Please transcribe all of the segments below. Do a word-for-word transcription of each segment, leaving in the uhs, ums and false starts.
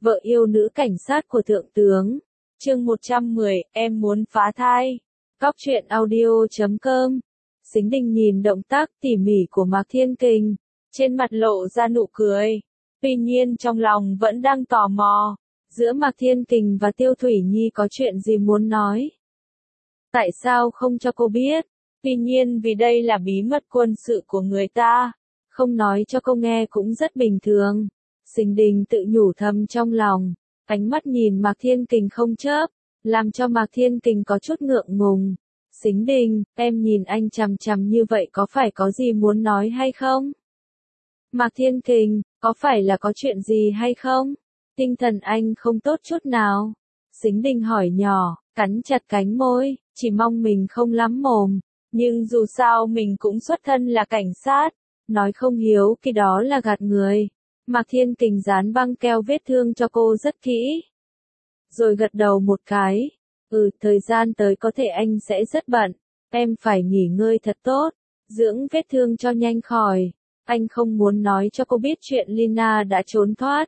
vợ yêu nữ cảnh sát của thượng tướng. Chương một trăm mười, em muốn phá thai. Góc truyện audio chấm com. Sính Đình nhìn động tác tỉ mỉ của Mạc Thiên Kình, trên mặt lộ ra nụ cười. Tuy nhiên trong lòng vẫn đang tò mò, giữa Mạc Thiên Kình và Tiêu Thủy Nhi có chuyện gì muốn nói. Tại sao không cho cô biết? Tuy nhiên vì đây là bí mật quân sự của người ta, không nói cho cô nghe cũng rất bình thường. Sính Đình tự nhủ thầm trong lòng, ánh mắt nhìn Mạc Thiên Kình không chớp, làm cho Mạc Thiên Kình có chút ngượng ngùng. Sính Đình, em nhìn anh chằm chằm như vậy có phải có gì muốn nói hay không? Mạc Thiên Kình, có phải là có chuyện gì hay không? Tinh thần anh không tốt chút nào. Sính Đình hỏi nhỏ, cắn chặt cánh môi, chỉ mong mình không lắm mồm. Nhưng dù sao mình cũng xuất thân là cảnh sát, nói không hiếu khi đó là gạt người. Mạc Thiên Kình dán băng keo vết thương cho cô rất kỹ. Rồi gật đầu một cái. Ừ, thời gian tới có thể anh sẽ rất bận. Em phải nghỉ ngơi thật tốt, dưỡng vết thương cho nhanh khỏi. Anh không muốn nói cho cô biết chuyện Lina đã trốn thoát.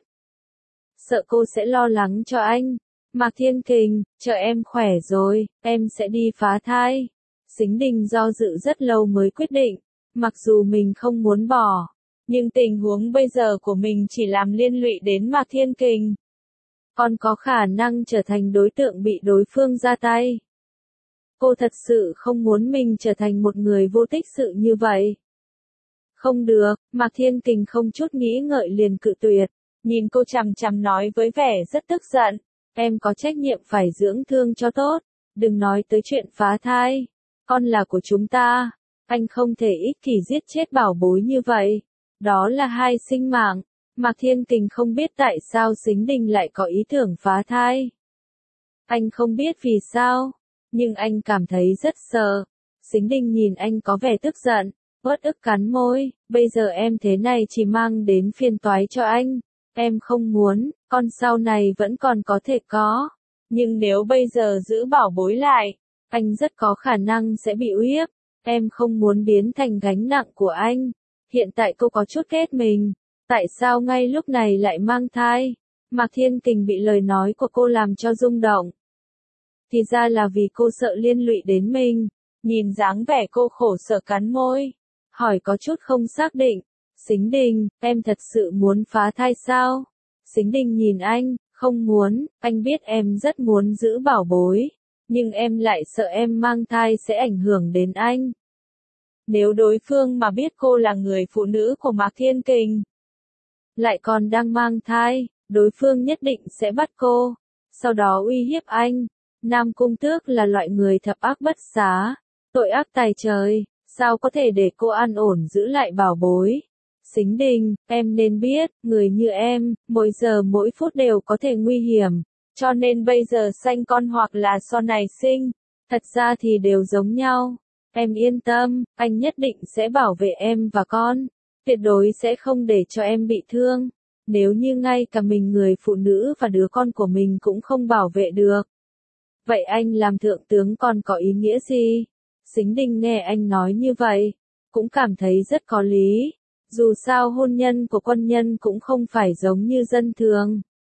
Sợ cô sẽ lo lắng cho anh. Mạc Thiên Kình, chờ em khỏe rồi, em sẽ đi phá thai. Sính Đình do dự rất lâu mới quyết định. Mặc dù mình không muốn bỏ, nhưng tình huống bây giờ của mình chỉ làm liên lụy đến Mạc Thiên Kình. Còn có khả năng trở thành đối tượng bị đối phương ra tay. Cô thật sự không muốn mình trở thành một người vô tích sự như vậy. Không được, Mạc Thiên Kình không chút nghĩ ngợi liền cự tuyệt. Nhìn cô chằm chằm nói với vẻ rất tức giận. Em có trách nhiệm phải dưỡng thương cho tốt. Đừng nói tới chuyện phá thai. Con là của chúng ta. Anh không thể ích kỷ giết chết bảo bối như vậy. Đó là hai sinh mạng. Mạc Thiên Kình không biết tại sao Sính Đình lại có ý tưởng phá thai. Anh không biết vì sao, nhưng anh cảm thấy rất sợ. Sính Đình nhìn anh có vẻ tức giận, uất ức cắn môi, bây giờ em thế này chỉ mang đến phiền toái cho anh. Em không muốn, con sau này vẫn còn có thể có. Nhưng nếu bây giờ giữ bảo bối lại, anh rất có khả năng sẽ bị uy hiếp. Em không muốn biến thành gánh nặng của anh. Hiện tại cô có chút ghét mình. Tại sao ngay lúc này lại mang thai? Mạc Thiên Kình bị lời nói của cô làm cho rung động. Thì ra là vì cô sợ liên lụy đến mình. Nhìn dáng vẻ cô khổ sở cắn môi. Hỏi có chút không xác định. Sính Đình, em thật sự muốn phá thai sao? Sính Đình nhìn anh, không muốn, anh biết em rất muốn giữ bảo bối. Nhưng em lại sợ em mang thai sẽ ảnh hưởng đến anh. Nếu đối phương mà biết cô là người phụ nữ của Mạc Thiên Kình, lại còn đang mang thai, đối phương nhất định sẽ bắt cô, sau đó uy hiếp anh. Nam Cung Tước là loại người thập ác bất xá, tội ác tày trời, sao có thể để cô an ổn giữ lại bảo bối. Sính Đình, em nên biết, người như em, mỗi giờ mỗi phút đều có thể nguy hiểm, cho nên bây giờ sanh con hoặc là sau này sinh, thật ra thì đều giống nhau. Em yên tâm, anh nhất định sẽ bảo vệ em và con, tuyệt đối sẽ không để cho em bị thương. Nếu như ngay cả mình người phụ nữ và đứa con của mình cũng không bảo vệ được, vậy anh làm thượng tướng còn có ý nghĩa gì? Sính Đình nghe anh nói như vậy, cũng cảm thấy rất có lý. Dù sao hôn nhân của quân nhân cũng không phải giống như dân thường.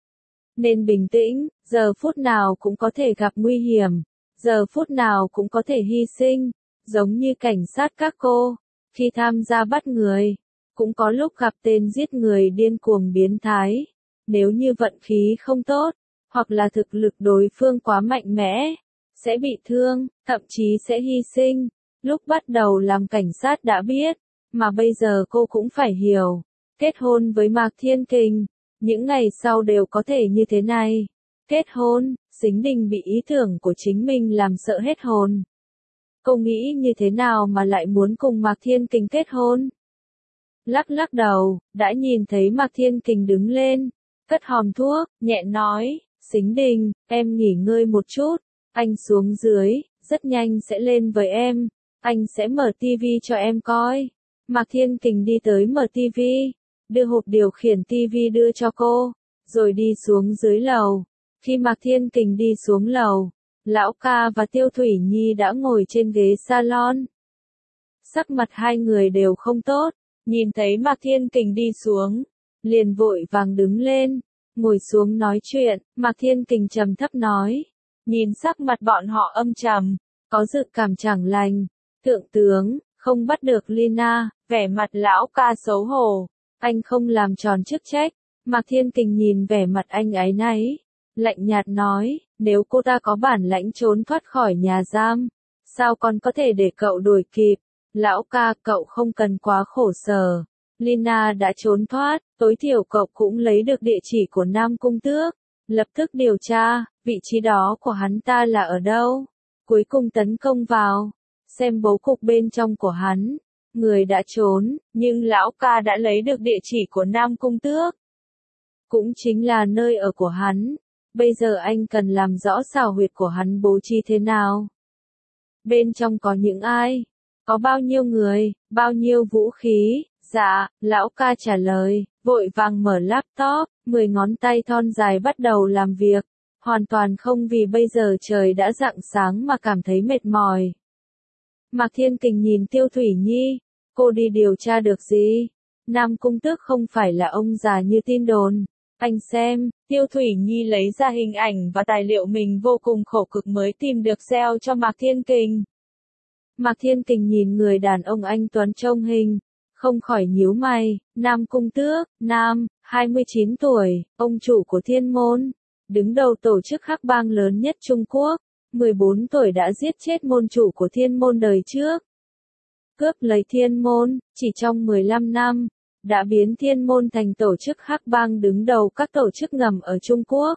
Nên bình tĩnh, giờ phút nào cũng có thể gặp nguy hiểm, giờ phút nào cũng có thể hy sinh. Giống như cảnh sát các cô, khi tham gia bắt người, cũng có lúc gặp tên giết người điên cuồng biến thái. Nếu như vận khí không tốt, hoặc là thực lực đối phương quá mạnh mẽ, sẽ bị thương, thậm chí sẽ hy sinh. Lúc bắt đầu làm cảnh sát đã biết, mà bây giờ cô cũng phải hiểu. Kết hôn với Mạc Thiên Kình, những ngày sau đều có thể như thế này. Kết hôn, Sính Đình bị ý tưởng của chính mình làm sợ hết hồn. Cô nghĩ như thế nào mà lại muốn cùng Mạc Thiên Kình kết hôn? Lắc lắc đầu, đã nhìn thấy Mạc Thiên Kình đứng lên, cất hòm thuốc, nhẹ nói, Sính Đình, em nghỉ ngơi một chút, anh xuống dưới, rất nhanh sẽ lên với em, anh sẽ mở tivi cho em coi. Mạc Thiên Kình đi tới mở tivi, đưa hộp điều khiển tivi đưa cho cô, rồi đi xuống dưới lầu. Khi Mạc Thiên Kình đi xuống lầu, Lão ca và Tiêu Thủy Nhi đã ngồi trên ghế salon. Sắc mặt hai người đều không tốt, nhìn thấy Mạc Thiên Kình đi xuống, liền vội vàng đứng lên, Ngồi xuống nói chuyện, Mạc Thiên Kình trầm thấp nói. Nhìn sắc mặt bọn họ âm trầm, có dự cảm chẳng lành. Thượng tướng, không bắt được Lina, vẻ mặt lão ca xấu hổ. Anh không làm tròn chức trách. Mạc Thiên Kình nhìn vẻ mặt anh áy náy, lạnh nhạt nói, nếu cô ta có bản lãnh trốn thoát khỏi nhà giam, sao còn có thể để cậu đuổi kịp? Lão ca, cậu không cần quá khổ sở. Lina đã trốn thoát, tối thiểu cậu cũng lấy được địa chỉ của Nam Cung Tước. Lập tức điều tra, vị trí đó của hắn ta là ở đâu? Cuối cùng tấn công vào, xem bố cục bên trong của hắn. Người đã trốn, nhưng lão ca đã lấy được địa chỉ của Nam Cung Tước. Cũng chính là nơi ở của hắn. Bây giờ anh cần làm rõ xào huyệt của hắn bố trí thế nào. Bên trong có những ai? Có bao nhiêu người? Bao nhiêu vũ khí? Dạ, lão ca trả lời, vội vàng mở laptop, mười ngón tay thon dài bắt đầu làm việc. Hoàn toàn không vì bây giờ trời đã rạng sáng mà cảm thấy mệt mỏi. Mạc Thiên Kình nhìn Tiêu Thủy Nhi, cô đi điều tra được gì? Nam Cung Tước không phải là ông già như tin đồn. Anh xem, Tiêu Thủy Nhi lấy ra hình ảnh và tài liệu mình vô cùng khổ cực mới tìm được gieo cho Mạc Thiên Kình. Mạc Thiên Kình nhìn người đàn ông anh tuấn trông hình, không khỏi nhíu mày. Nam Cung Tước, nam, hai mươi chín tuổi, ông chủ của Thiên Môn, đứng đầu tổ chức hắc bang lớn nhất Trung Quốc, mười bốn tuổi đã giết chết môn chủ của Thiên Môn đời trước. Cướp lấy Thiên Môn, chỉ trong mười lăm năm, đã biến Thiên Môn thành tổ chức hắc bang đứng đầu các tổ chức ngầm ở Trung Quốc.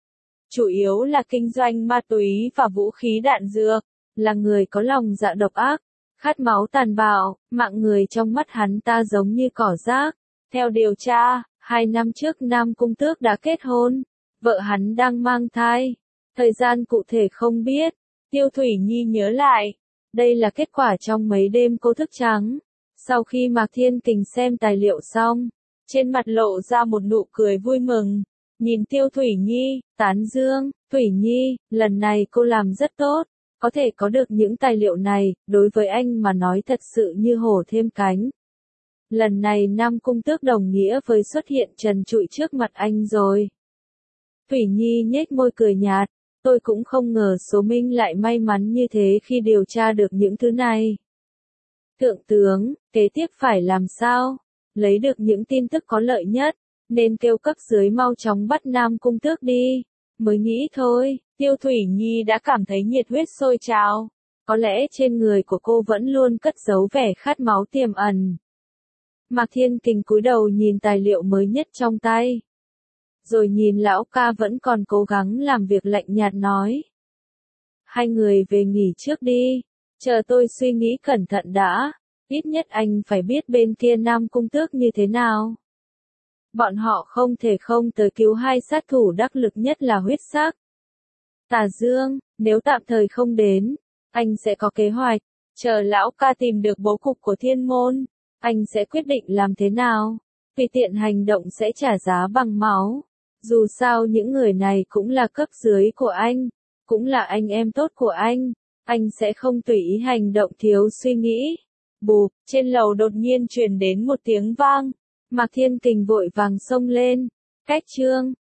Chủ yếu là kinh doanh ma túy và vũ khí đạn dược, là người có lòng dạ độc ác, khát máu tàn bạo, mạng người trong mắt hắn ta giống như cỏ rác. Theo điều tra, hai năm trước Nam Cung Tước đã kết hôn, vợ hắn đang mang thai. Thời gian cụ thể không biết, Tiêu Thủy Nhi nhớ lại. Đây là kết quả trong mấy đêm cô thức trắng. Sau khi Mạc Thiên Kình xem tài liệu xong, trên mặt lộ ra một nụ cười vui mừng. Nhìn Tiêu Thủy Nhi, tán dương, Thủy Nhi, lần này cô làm rất tốt. Có thể có được những tài liệu này, đối với anh mà nói thật sự như hổ thêm cánh. Lần này Nam Cung Tước đồng nghĩa với xuất hiện trần trụi trước mặt anh rồi. Thủy Nhi nhếch môi cười nhạt, tôi cũng không ngờ số Minh lại may mắn như thế khi điều tra được những thứ này. Thượng tướng, kế tiếp phải làm sao? Lấy được những tin tức có lợi nhất, nên kêu cấp dưới mau chóng bắt Nam Cung Tước đi. Mới nghĩ thôi, Tiêu Thủy Nhi đã cảm thấy nhiệt huyết sôi trào. Có lẽ trên người của cô vẫn luôn cất giấu vẻ khát máu tiềm ẩn. Mạc Thiên Kình cúi đầu nhìn tài liệu mới nhất trong tay. Rồi nhìn lão ca vẫn còn cố gắng làm việc lạnh nhạt nói. Hai người về nghỉ trước đi, chờ tôi suy nghĩ cẩn thận đã, ít nhất anh phải biết bên kia Nam Cung Tước như thế nào. Bọn họ không thể không tới cứu hai sát thủ đắc lực nhất là huyết sắc. Tà Dương, nếu tạm thời không đến, anh sẽ có kế hoạch, chờ lão ca tìm được bố cục của Thiên Môn, anh sẽ quyết định làm thế nào, vì tiện hành động sẽ trả giá bằng máu. Dù sao những người này cũng là cấp dưới của anh, cũng là anh em tốt của anh, anh sẽ không tùy ý hành động thiếu suy nghĩ. Bụp, trên lầu đột nhiên truyền đến một tiếng vang, Mạc Thiên Kình vội vàng xông lên, cách chương.